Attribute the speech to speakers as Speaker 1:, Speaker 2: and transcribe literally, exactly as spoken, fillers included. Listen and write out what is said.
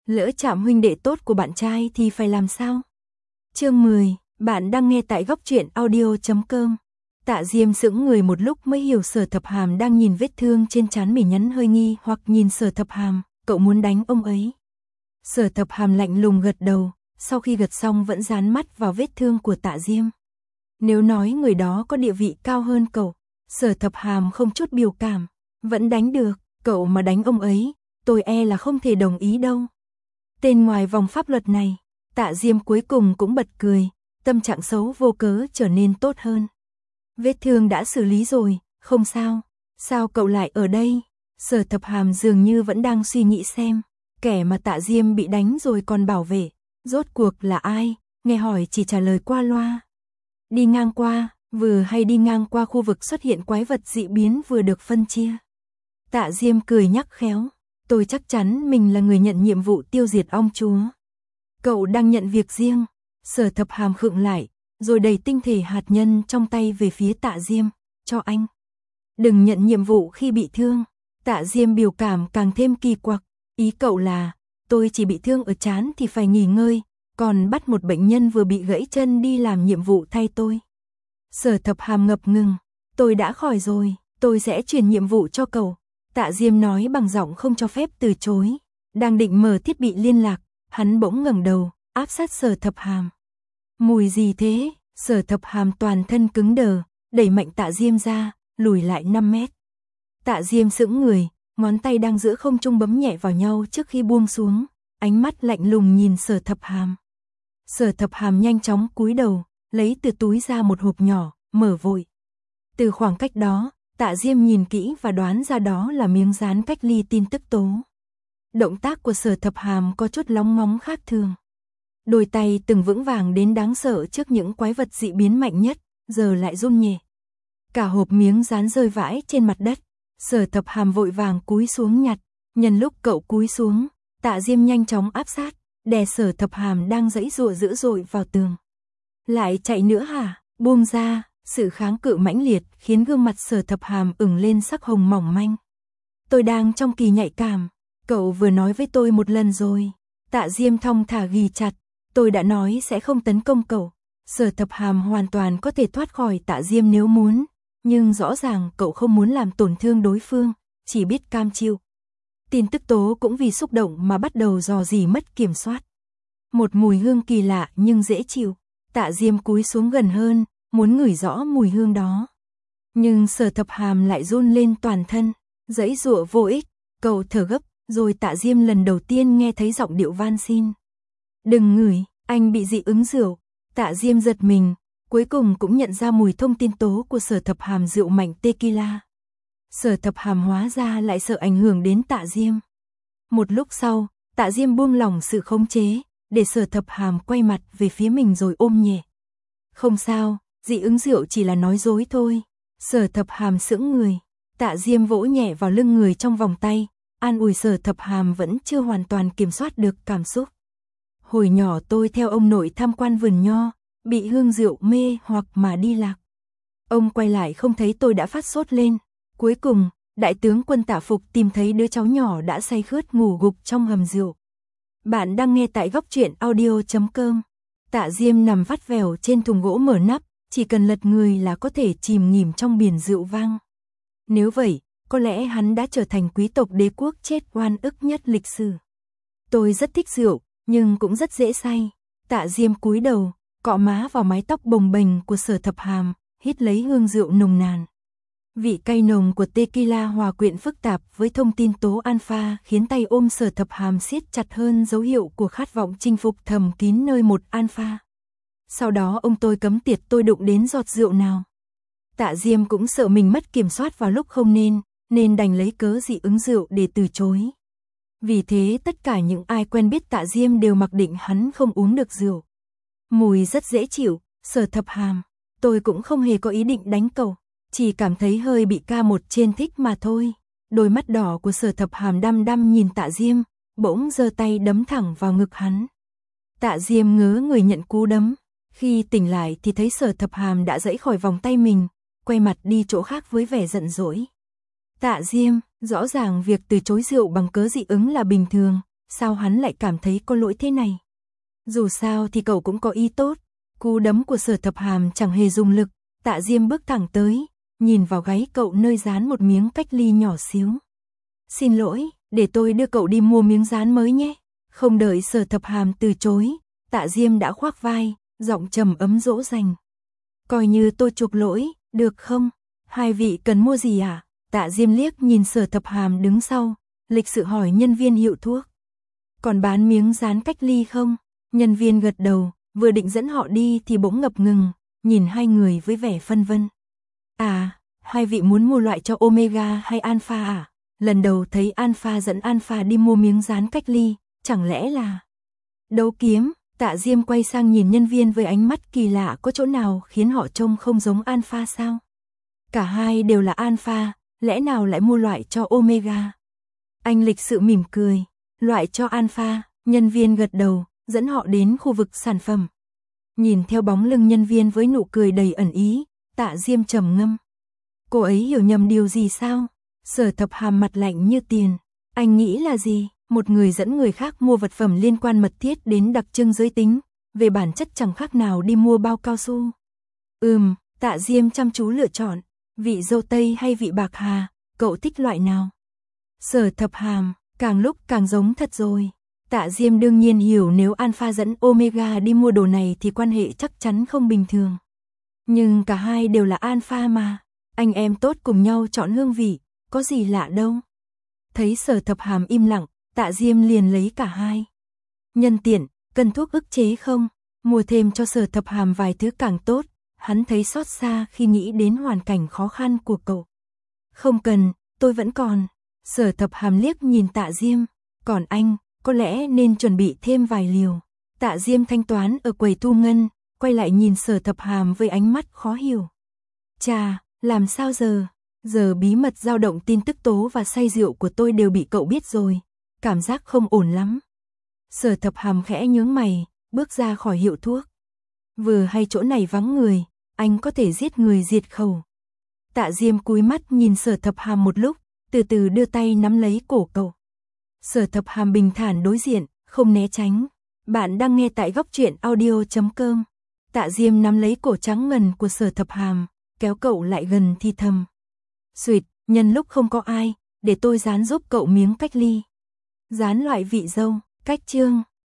Speaker 1: Lỡ chạm huynh đệ tốt của bạn trai thì phải làm sao? Chương mười, bạn đang nghe tại góc truyện audio chấm com. Tạ Diêm sững người một lúc mới hiểu Sở Thập Hàm đang nhìn vết thương trên trán mình, nhắn hơi nghi hoặc nhìn Sở Thập Hàm, cậu muốn đánh ông ấy. Sở Thập Hàm lạnh lùng gật đầu, sau khi gật xong vẫn dán mắt vào vết thương của Tạ Diêm. Nếu nói người đó có địa vị cao hơn cậu, Sở Thập Hàm không chút biểu cảm, vẫn đánh được, cậu mà đánh ông ấy, tôi e là không thể đồng ý đâu. Tên ngoài vòng pháp luật này, Tạ Diêm cuối cùng cũng bật cười, tâm trạng xấu vô cớ trở nên tốt hơn. Vết thương đã xử lý rồi, không sao, sao cậu lại ở đây? Sở Thập Hàm dường như vẫn đang suy nghĩ xem, kẻ mà Tạ Diêm bị đánh rồi còn bảo vệ, rốt cuộc là ai, nghe hỏi chỉ trả lời qua loa. Đi ngang qua, vừa hay đi ngang qua khu vực xuất hiện quái vật dị biến vừa được phân chia. Tạ Diêm cười nhắc khéo, tôi chắc chắn mình là người nhận nhiệm vụ tiêu diệt ong chúa. Cậu đang nhận việc riêng. Sở Thập Hàm khựng lại, rồi đẩy tinh thể hạt nhân trong tay về phía Tạ Diêm, cho anh. Đừng nhận nhiệm vụ khi bị thương. Tạ Diêm biểu cảm càng thêm kỳ quặc, ý cậu là, tôi chỉ bị thương ở trán thì phải nghỉ ngơi, còn bắt một bệnh nhân vừa bị gãy chân đi làm nhiệm vụ thay tôi. Sở Thập Hàm ngập ngừng, tôi đã khỏi rồi, tôi sẽ chuyển nhiệm vụ cho cậu. Tạ Diêm nói bằng giọng không cho phép từ chối. Đang định mở thiết bị liên lạc, hắn bỗng ngẩng đầu, áp sát Sở Thập Hàm. Mùi gì thế? Sở Thập Hàm toàn thân cứng đờ, đẩy mạnh Tạ Diêm ra, lùi lại năm mét. Tạ Diêm sững người, ngón tay đang giữa không trung bấm nhẹ vào nhau trước khi buông xuống, ánh mắt lạnh lùng nhìn Sở Thập Hàm. Sở Thập Hàm nhanh chóng cúi đầu, lấy từ túi ra một hộp nhỏ, mở vội. Từ khoảng cách đó, Tạ Diêm nhìn kỹ và đoán ra đó là miếng dán cách ly tin tức tố. Động tác của Sở Thập Hàm có chút lóng ngóng khác thường. Đôi tay từng vững vàng đến đáng sợ trước những quái vật dị biến mạnh nhất, giờ lại run nhẹ. Cả hộp miếng dán rơi vãi trên mặt đất. Sở Thập Hàm vội vàng cúi xuống nhặt. Nhân lúc cậu cúi xuống, Tạ Diêm nhanh chóng áp sát, đè Sở Thập Hàm đang giãy giụa dữ dội vào tường. Lại chạy nữa hả? Buông ra. Sự kháng cự mãnh liệt khiến gương mặt Sở Thập Hàm ửng lên sắc hồng mỏng manh. Tôi đang trong kỳ nhạy cảm, cậu vừa nói với tôi một lần rồi. Tạ Diêm thong thả ghì chặt, tôi đã nói sẽ không tấn công cậu. Sở Thập Hàm hoàn toàn có thể thoát khỏi Tạ Diêm nếu muốn, nhưng rõ ràng cậu không muốn làm tổn thương đối phương, chỉ biết cam chịu. Tin tức tố cũng vì xúc động mà bắt đầu dò dỉ mất kiểm soát. Một mùi hương kỳ lạ nhưng dễ chịu. Tạ Diêm cúi xuống gần hơn, muốn ngửi rõ mùi hương đó. Nhưng Sở Thập Hàm lại run lên toàn thân, giãy giụa vô ích, cậu thở gấp, rồi Tạ Diêm lần đầu tiên nghe thấy giọng điệu van xin. Đừng ngửi, anh bị dị ứng rượu. Tạ Diêm giật mình, cuối cùng cũng nhận ra mùi thông tin tố của Sở Thập Hàm rượu mạnh tequila. Sở Thập Hàm hóa ra lại sợ ảnh hưởng đến Tạ Diêm. Một lúc sau, Tạ Diêm buông lỏng sự khống chế, để Sở Thập Hàm quay mặt về phía mình rồi ôm nhẹ. Không sao, dị ứng rượu chỉ là nói dối thôi. Sở Thập Hàm sững người, Tạ Diêm vỗ nhẹ vào lưng người trong vòng tay, an ủi Sở Thập Hàm vẫn chưa hoàn toàn kiểm soát được cảm xúc. Hồi nhỏ tôi theo ông nội tham quan vườn nho, bị hương rượu mê hoặc mà đi lạc. Ông quay lại không thấy tôi đã phát sốt lên. Cuối cùng, đại tướng quân Tạ Phục tìm thấy đứa cháu nhỏ đã say khướt ngủ gục trong hầm rượu. Bạn đang nghe tại góc truyện audio chấm com. Tạ Diêm nằm vắt vẻo trên thùng gỗ mở nắp, chỉ cần lật người là có thể chìm nghỉm trong biển rượu vang. Nếu vậy, có lẽ hắn đã trở thành quý tộc đế quốc chết oan ức nhất lịch sử. Tôi rất thích rượu, nhưng cũng rất dễ say. Tạ Diêm cúi đầu, cọ má vào mái tóc bồng bềnh của Sở Thập Hàm, hít lấy hương rượu nồng nàn. Vị cay nồng của tequila hòa quyện phức tạp với thông tin tố alpha khiến tay ôm Sở Thập Hàm siết chặt hơn, dấu hiệu của khát vọng chinh phục thầm kín nơi một alpha. Sau đó ông tôi cấm tiệt tôi đụng đến giọt rượu nào. Tạ Diêm cũng sợ mình mất kiểm soát vào lúc không nên, nên đành lấy cớ dị ứng rượu để từ chối. Vì thế tất cả những ai quen biết Tạ Diêm đều mặc định hắn không uống được rượu. Mùi rất dễ chịu, Sở Thập Hàm. Tôi cũng không hề có ý định đánh cậu, chỉ cảm thấy hơi bị ca một trên thích mà thôi. Đôi mắt đỏ của Sở Thập Hàm đăm đăm nhìn Tạ Diêm, bỗng giơ tay đấm thẳng vào ngực hắn. Tạ Diêm ngớ người nhận cú đấm. Khi tỉnh lại thì thấy Sở Thập Hàm đã giãy khỏi vòng tay mình, quay mặt đi chỗ khác với vẻ giận dỗi. Tạ Diêm, rõ ràng việc từ chối rượu bằng cớ dị ứng là bình thường, sao hắn lại cảm thấy có lỗi thế này? Dù sao thì cậu cũng có ý tốt. Cú đấm của Sở Thập Hàm chẳng hề dùng lực, Tạ Diêm bước thẳng tới, nhìn vào gáy cậu nơi dán một miếng cách ly nhỏ xíu. Xin lỗi, để tôi đưa cậu đi mua miếng dán mới nhé. Không đợi Sở Thập Hàm từ chối, Tạ Diêm đã khoác vai, giọng trầm ấm dỗ dành. Coi như tôi chuộc lỗi, được không? Hai vị cần mua gì à? Tạ Diêm liếc nhìn Sở Thập Hàm đứng sau, lịch sự hỏi nhân viên hiệu thuốc. Còn bán miếng dán cách ly không? Nhân viên gật đầu, vừa định dẫn họ đi thì bỗng ngập ngừng, nhìn hai người với vẻ phân vân. À, hai vị muốn mua loại cho Omega hay Alpha à? Lần đầu thấy Alpha dẫn Alpha đi mua miếng dán cách ly, chẳng lẽ là đấu kiếm? Tạ Diêm quay sang nhìn nhân viên với ánh mắt kỳ lạ, có chỗ nào khiến họ trông không giống Alpha sao? Cả hai đều là Alpha, lẽ nào lại mua loại cho Omega? Anh lịch sự mỉm cười, loại cho Alpha, nhân viên gật đầu, dẫn họ đến khu vực sản phẩm. Nhìn theo bóng lưng nhân viên với nụ cười đầy ẩn ý, Tạ Diêm trầm ngâm. Cô ấy hiểu nhầm điều gì sao? Sở Thập Hàm mặt lạnh như tiền. Anh nghĩ là gì? Một người dẫn người khác mua vật phẩm liên quan mật thiết đến đặc trưng giới tính, về bản chất chẳng khác nào đi mua bao cao su. Ừm, Tạ Diêm chăm chú lựa chọn, vị dâu tây hay vị bạc hà, cậu thích loại nào? Sở Thập Hàm, càng lúc càng giống thật rồi. Tạ Diêm đương nhiên hiểu nếu Alpha dẫn Omega đi mua đồ này thì quan hệ chắc chắn không bình thường. Nhưng cả hai đều là Alpha mà, anh em tốt cùng nhau chọn hương vị, có gì lạ đâu. Thấy Sở Thập Hàm im lặng, Tạ Diêm liền lấy cả hai. Nhân tiện, cần thuốc ức chế không? Mua thêm cho Sở Thập Hàm vài thứ càng tốt, hắn thấy xót xa khi nghĩ đến hoàn cảnh khó khăn của cậu. Không cần, tôi vẫn còn. Sở Thập Hàm liếc nhìn Tạ Diêm, còn anh, có lẽ nên chuẩn bị thêm vài liều. Tạ Diêm thanh toán ở quầy thu ngân, quay lại nhìn Sở Thập Hàm với ánh mắt khó hiểu. Chà, làm sao giờ? Giờ bí mật dao động tin tức tố và say rượu của tôi đều bị cậu biết rồi. Cảm giác không ổn lắm. Sở Thập Hàm khẽ nhướng mày, bước ra khỏi hiệu thuốc. Vừa hay chỗ này vắng người, anh có thể giết người diệt khẩu. Tạ Diêm cúi mắt nhìn Sở Thập Hàm một lúc, từ từ đưa tay nắm lấy cổ cậu. Sở Thập Hàm bình thản đối diện, không né tránh. Bạn đang nghe tại góc truyện audio chấm com. Tạ Diêm nắm lấy cổ trắng ngần của Sở Thập Hàm, kéo cậu lại gần thì thầm. Xuyệt, nhân lúc không có ai, để tôi dán giúp cậu miếng cách ly. Dán loại vị dâu, cách chương.